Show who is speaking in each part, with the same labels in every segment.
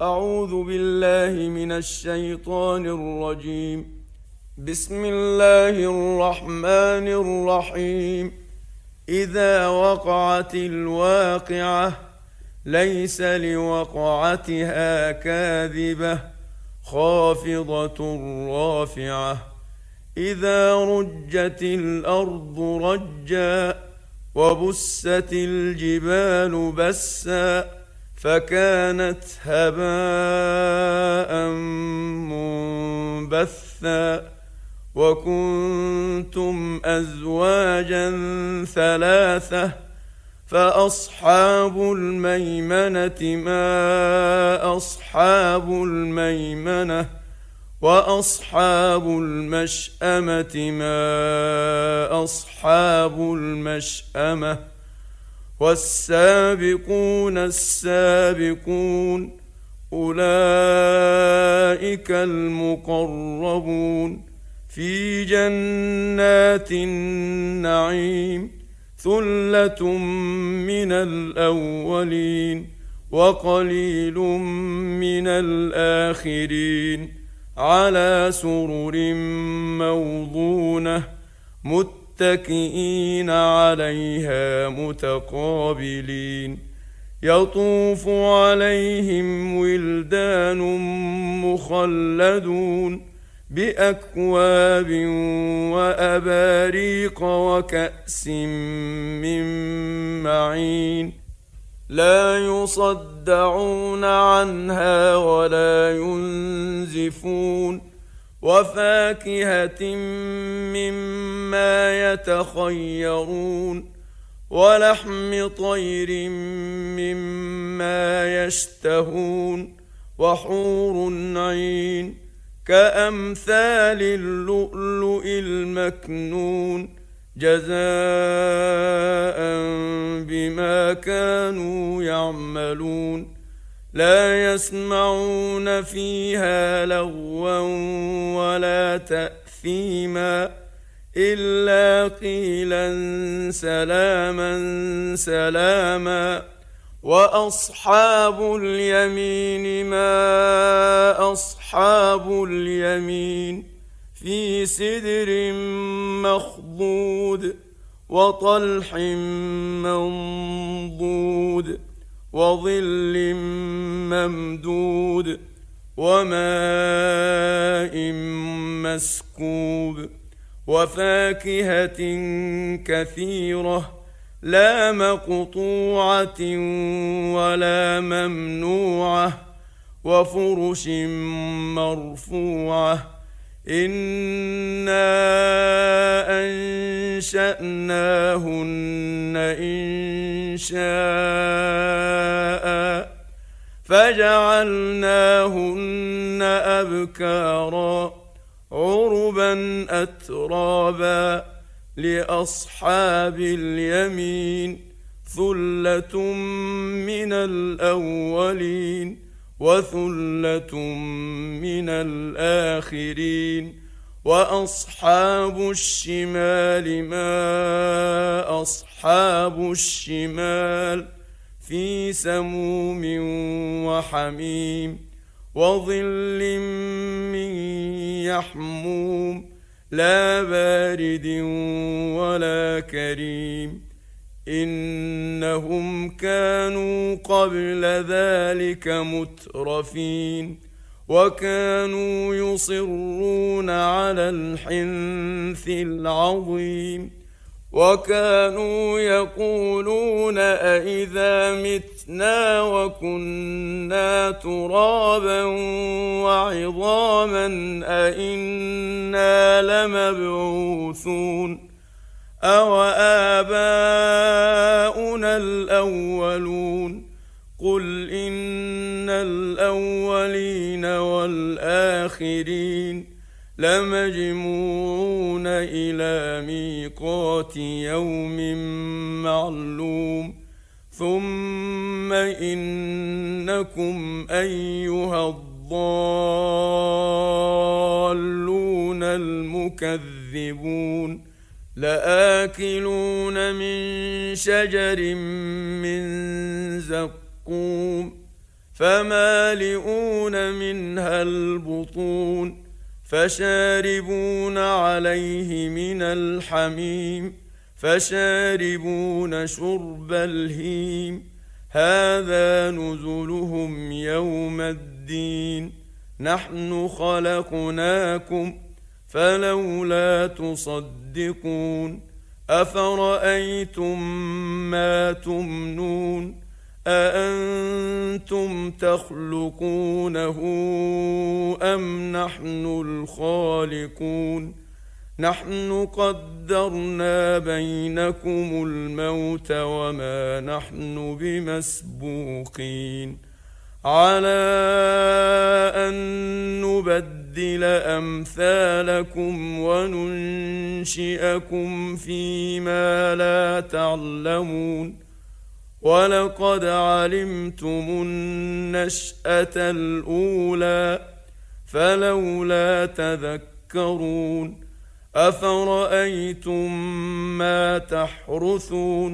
Speaker 1: أعوذ بالله من الشيطان الرجيم. بسم الله الرحمن الرحيم. إذا وقعت الواقعة ليس لوقعتها كاذبة خافضة رافعة. إذا رجت الأرض رجا وبست الجبال بسا فكانت هباء منبثا وكنتم أزواجا ثلاثة فأصحاب الميمنة ما أصحاب الميمنة وأصحاب المشأمة ما أصحاب المشأمة والسابقون السابقون أولئك المقربون في جنات النعيم ثلة من الأولين وقليل من الآخرين على سرر موضونة متكئين عليها متقابلين يطوف عليهم ولدان مخلدون بأكواب وأباريق وكأس من معين لا يصدعون عنها ولا ينزفون وفاكهة مما يتخيرون ولحم طير مما يشتهون وحور عين كأمثال اللؤلؤ المكنون جزاء بما كانوا يعملون لا يسمعون فيها لغوا ولا تأثيما إلا قيلا سلاما سلاما وأصحاب اليمين ما أصحاب اليمين في سدر مخضود وطلح منضود وظل ممدود وماء مسكوب وفاكهة كثيرة لا مقطوعة ولا ممنوعة وفرش مرفوعة إنا أنشأناهن إنشاء فجعلناهن أبكارا عربا أترابا لأصحاب اليمين ثلة من الأولين وثلة من الآخرين وأصحاب الشمال ما أصحاب الشمال في سموم وحميم وظل من يحموم لا بارد ولا كريم إنهم كانوا قبل ذلك مترفين وكانوا يصرون على الحنث العظيم وكانوا يقولون أإذا متنا وكنا ترابا وعظاما أإنا لمبعوثون أوآباؤنا الأولون قل إن الأولين والآخرين لمجموعون إلى ميقات يوم معلوم ثم إنكم أيها الضالون المكذبون لآكلون من شجر من زقوم فمالئون منها البطون فشاربون عليه من الحميم فشاربون شرب الهيم هذا نزلهم يوم الدين نحن خلقناكم فلولا تصدقون أفرأيتم ما تمنون أأنتم تخلقونه أم نحن الخالقون نحن قدرنا بينكم الموت وما نحن بمسبوقين على أن نبدل أمثالكم وننشئكم فيما لا تعلمون ولقد علمتم النشأة الأولى فلولا تذكرون أفرأيتم ما تحرثون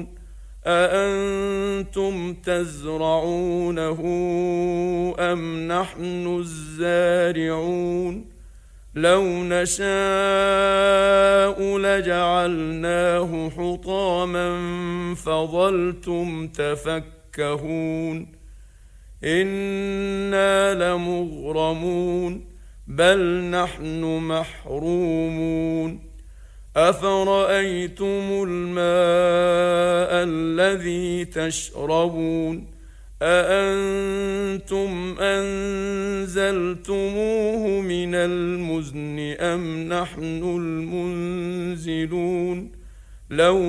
Speaker 1: أأنتم تزرعونه أم نحن الزارعون لو نشاء لجعلناه حطاما فظلتم تفكهون إنا لمغرمون بل نحن محرومون أفرأيتم الماء الذي تشربون أأنتم أنزلتموه من المزن أم نحن المنزلون لو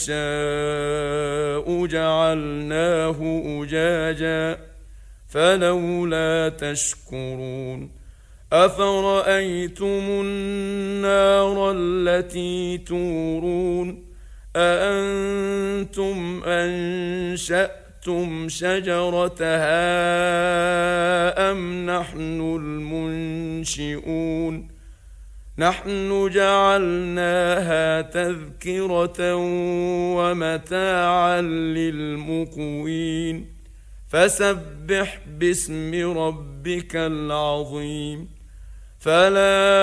Speaker 1: نشاء جعلناه أجاجا فلولا تشكرون أفرأيتم النار التي تورون أأنتم أنشأتم شجرتها أم نحن المنشئون نحن جعلناها تذكرة ومتاعا للمقوين فسبح باسم ربك العظيم فلا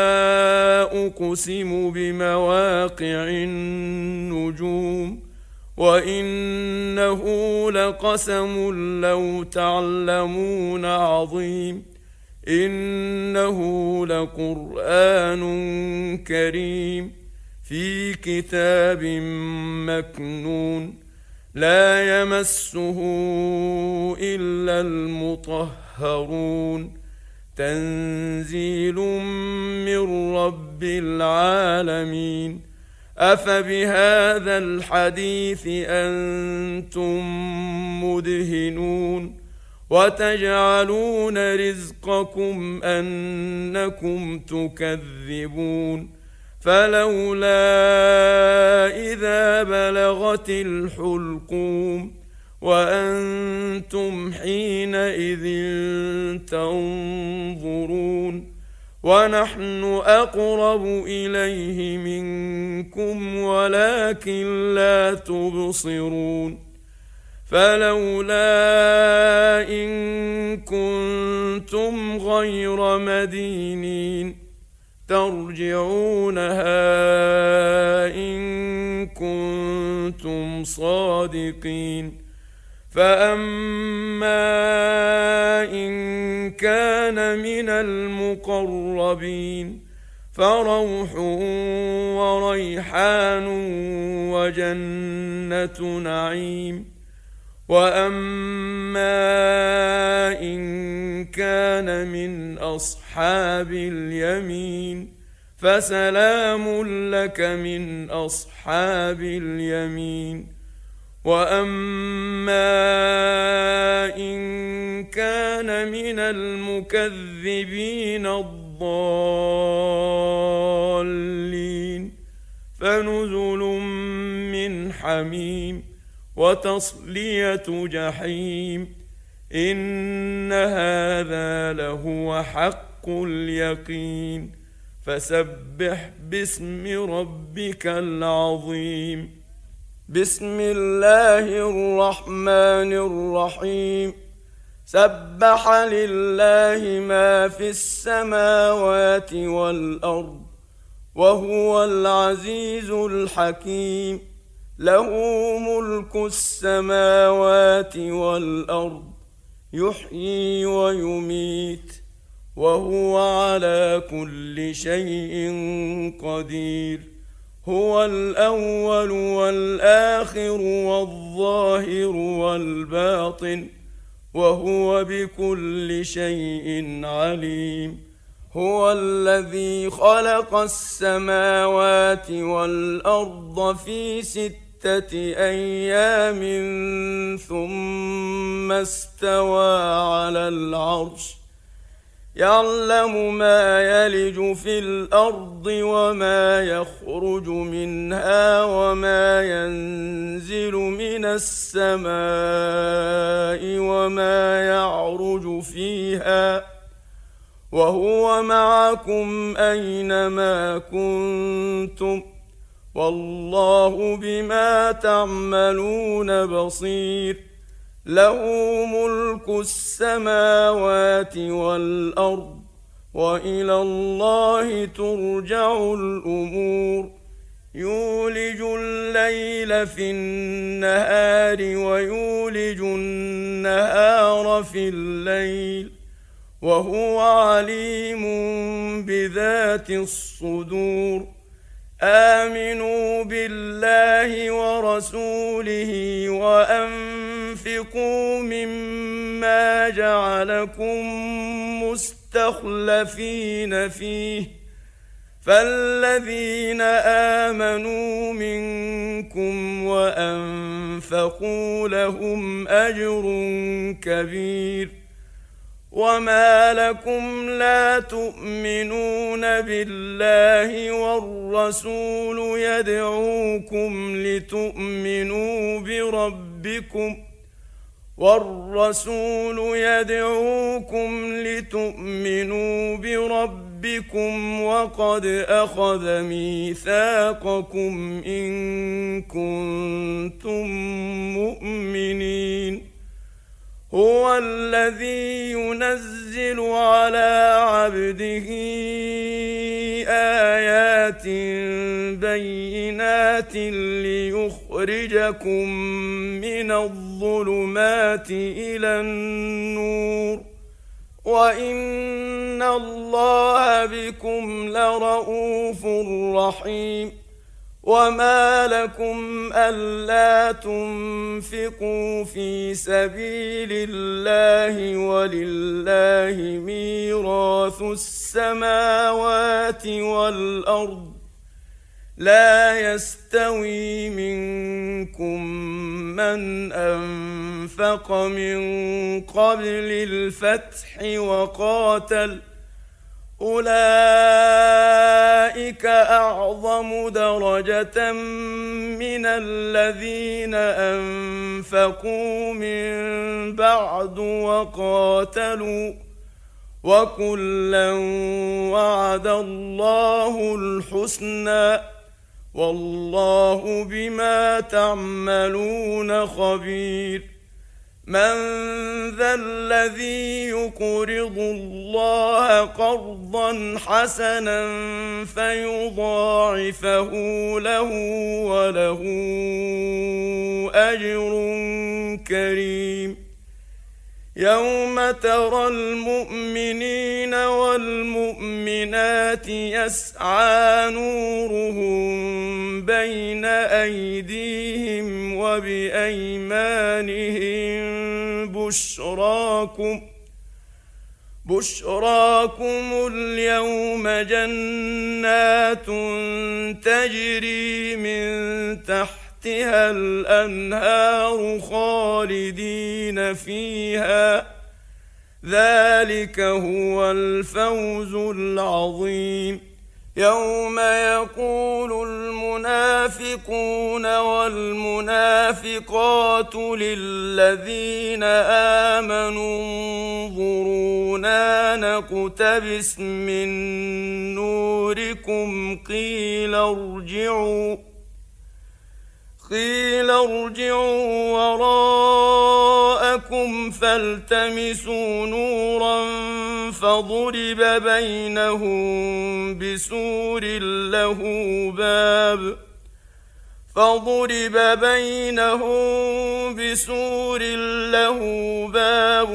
Speaker 1: أقسم بمواقع النجوم وإنه لقسم لو تعلمون عظيم إنه لقرآن كريم في كتاب مكنون لا يمسه إلا المطهرون تنزيل من رب العالمين أفبهذا الحديث أنتم مدهنون وتجعلون رزقكم أنكم تكذبون فلولا إذا بلغت الحلقوم وأنتم حينئذ تنظرون ونحن أقرب إليه منكم ولكن لا تبصرون فلولا إن كنتم غير مدينين ترجعونها إن كنتم صادقين فأما إن كان من المقربين فروح وريحان وجنة نعيم وأما إن كان من أصحاب اليمين فسلام لك من أصحاب اليمين وأما إن كان من المكذبين الضالين فنزل من حميم وتصلية جحيم إن هذا لهو حق اليقين فسبح باسم ربك العظيم بسم الله الرحمن الرحيم سبح لله ما في السماوات والأرض وهو العزيز الحكيم. له ملك السماوات والأرض يحيي ويميت وهو على كل شيء قدير. هو الأول والآخر والظاهر والباطن وهو بكل شيء عليم. هو الذي خلق السماوات والأرض في 6 أيام ثم استوى على العرش يعلم ما يلج في الأرض وما يخرج منها وما ينزل من السماء وما يعرج فيها وهو معكم أينما كنتم والله بما تعملون بصير. له ملك السماوات والأرض وإلى الله ترجع الأمور. يولج الليل في النهار ويولج النهار في الليل وهو عليم بذات الصدور. آمنوا بالله ورسوله وأنفقوا مما جعلكم مستخلفين فيه فالذين آمنوا منكم وأنفقوا لهم أجر كبير. وما لكم لا تؤمنون بالله والرسول يدعوكم لتؤمنوا بربكم وقد أخذ ميثاقكم إن كنتم مؤمنين. هو الذي ينزل على عبده آيات بينات ليخرجكم من الظلمات إلى النور وإن الله بكم لرءوف رحيم. وما لكم ألا تنفقوا في سبيل الله ولله ميراث السماوات والأرض لا يستوي منكم من أنفق من قبل الفتح وقاتل أولئك أعظم درجة من الذين أنفقوا من بعد وقاتلوا وكلا وعد الله الحسنى والله بما تعملون خبير. من ذا الذي يقرض الله قرضا حسنا فيضاعفه له وله أجر كريم. يوم ترى المؤمنين والمؤمنات يسعى نورهم بين أيديهم وبأيمانهم بشراكم اليوم جنات تجري من تحتها الأنهار خالدين فيها ذلك هو الفوز العظيم. يوم يقول المنافقون والمنافقات للذين آمنوا انظرونا نقتبس من نوركم قيل ارجعوا وراءكم فالتمسوا نورا فضرب بينهم بسور له باب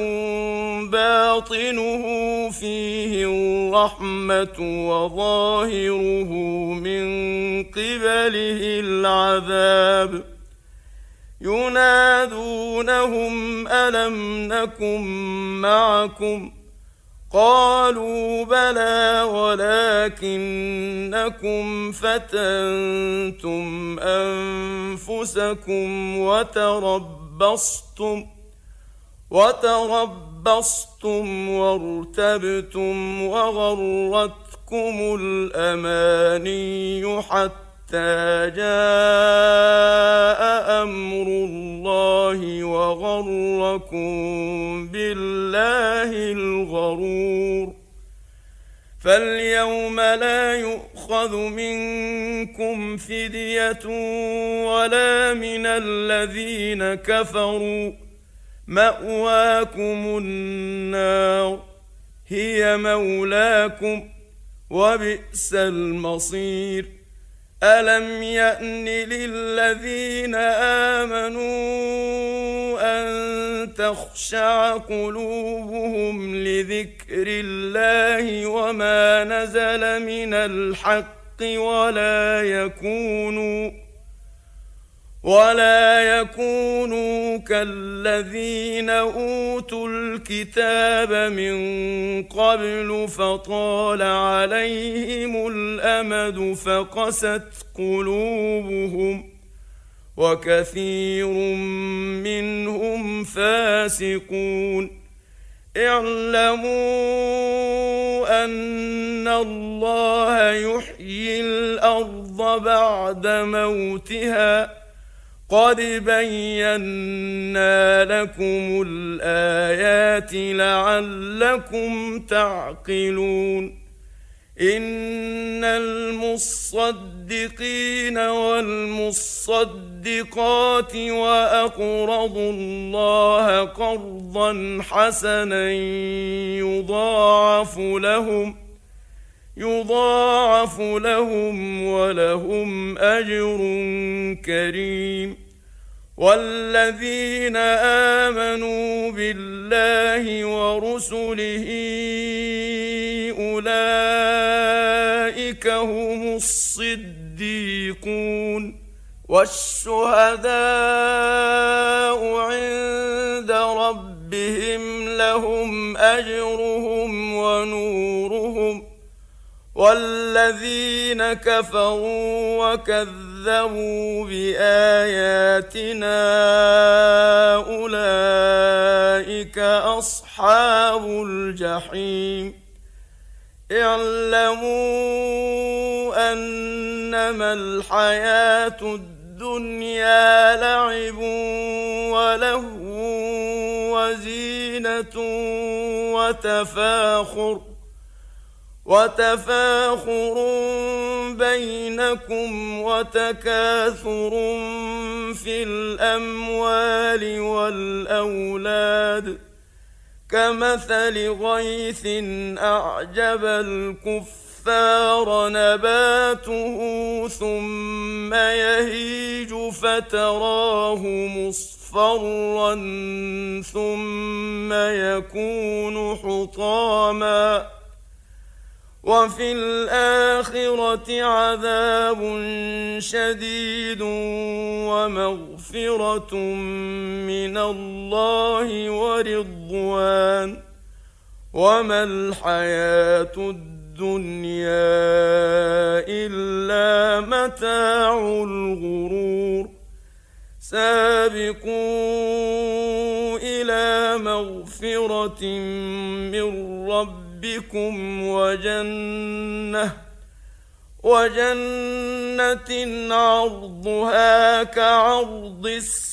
Speaker 1: باطنه فيه الرحمة وظاهره من قبله العذاب ينادونهم ألم نكن معكم قالوا بلى ولكنكم فتنتم أنفسكم وتربصتم وارتبتم وغرتكم الأماني حتى جاء أمر الله وغركم بالله الغرور فاليوم لا يؤخذ منكم فدية ولا من الذين كفروا مأواكم النار هي مولاكم وبئس المصير ألم يأن للذين آمنوا أن تخشع قلوبهم لذكر الله وما نزل من الحق ولا يكونوا كالذين أوتوا الكتاب من قبل فطال عليهم الأمد فقست قلوبهم وكثير منهم فاسقون اعلموا أن الله يحيي الأرض بعد موتها قد بينا لكم الآيات لعلكم تعقلون إن المصدقين والمصدقات وأقرضوا الله قرضا حسنا يضاعف لهم ولهم أجر كريم والذين آمنوا بالله ورسله أولئك هم الصديقون والشهداء عند ربهم لهم أجرهم ونورهم والذين كفروا وكذبوا بآياتنا أولئك أصحاب الجحيم اعلموا أنما الحياة الدنيا لعب ولهو وزينة وتفاخر بينكم وتكاثر في الأموال والأولاد كمثل غيث أعجب الكفار نباته ثم يهيج فتراه مصفرا ثم يكون حطاما وفي الآخرة عذاب شديد ومغفرة من الله ورضوان وما الحياة الدنيا إلا متاع الغرور سابقوا إلى مغفرة من ربكم وجنة عرضها كعرض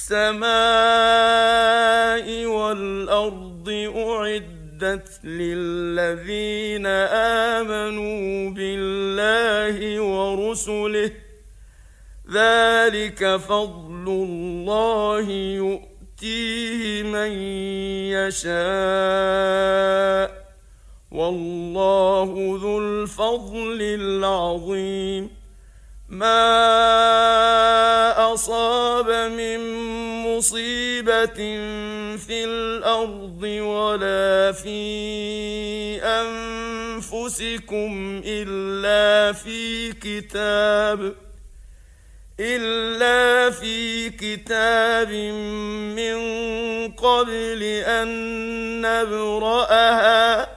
Speaker 1: السماء والأرض أعدت للذين آمنوا بالله ورسله ذلك فضل الله يؤتيه من يشاء والله ذو الفضل العظيم ما أصاب من مصيبة في الأرض ولا في أنفسكم إلا في كتاب من قبل أن نبرأها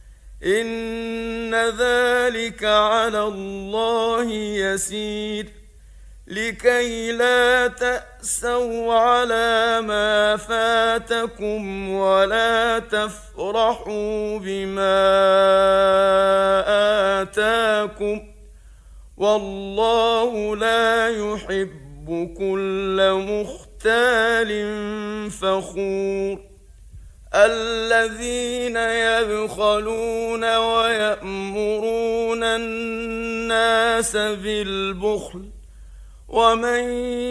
Speaker 1: إن ذلك على الله يسير لكي لا تأسوا على ما فاتكم ولا تفرحوا بما آتاكم والله لا يحب كل مختال فخور الذين يبخلون ويأمرون الناس بالبخل ومن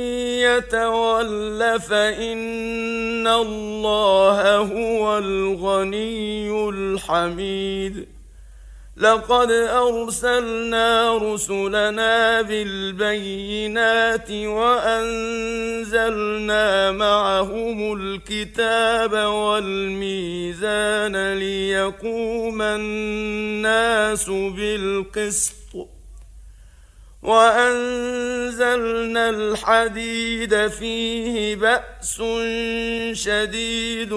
Speaker 1: يتول فإن الله هو الغني الحميد لقد أرسلنا رسلنا بالبينات وأنزلنا معهم الكتاب والميزان ليقوم الناس بالقسط وأنزلنا الحديد فيه بأس شديد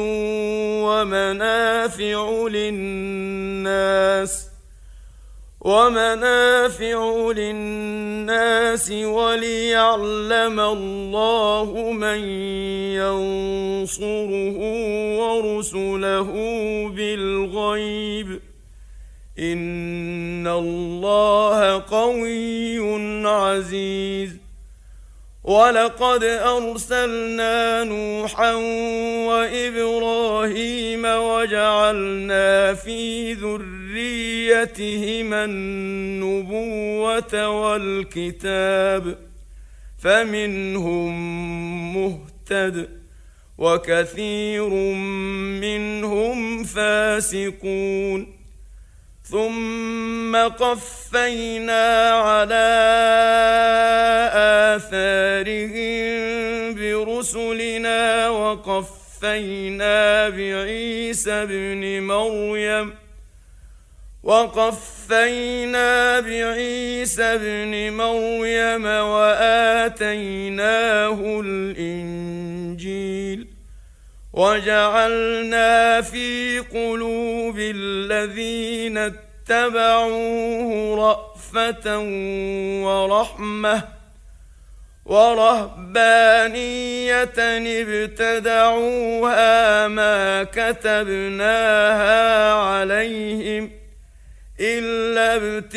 Speaker 1: ومنافع للناس وليعلم الله من ينصره ورسله بالغيب إن الله قوي عزيز ولقد أرسلنا نوحا وإبراهيم وجعلنا في ذريتهما النبوة والكتاب فمنهم مهتد وكثير منهم فاسقون ثم قفينا على آثارهم برسلنا وقفينا بعيسى ابن مريم وآتيناه الإنجيل وجعلنا في قلوب الذين اتبعوه رأفة ورحمة ورهبانية ابتدعوها ما كتبناها عليهم إلا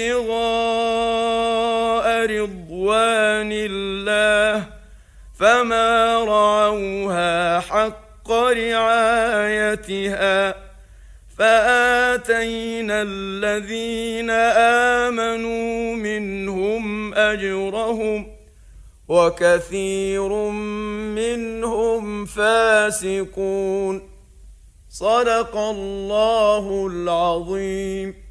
Speaker 1: ابتغاء رضوان الله فما رعوها حق رعايتها فآتينا الذين آمنوا منهم أجرهم وكثير منهم فاسقون صدق الله العظيم.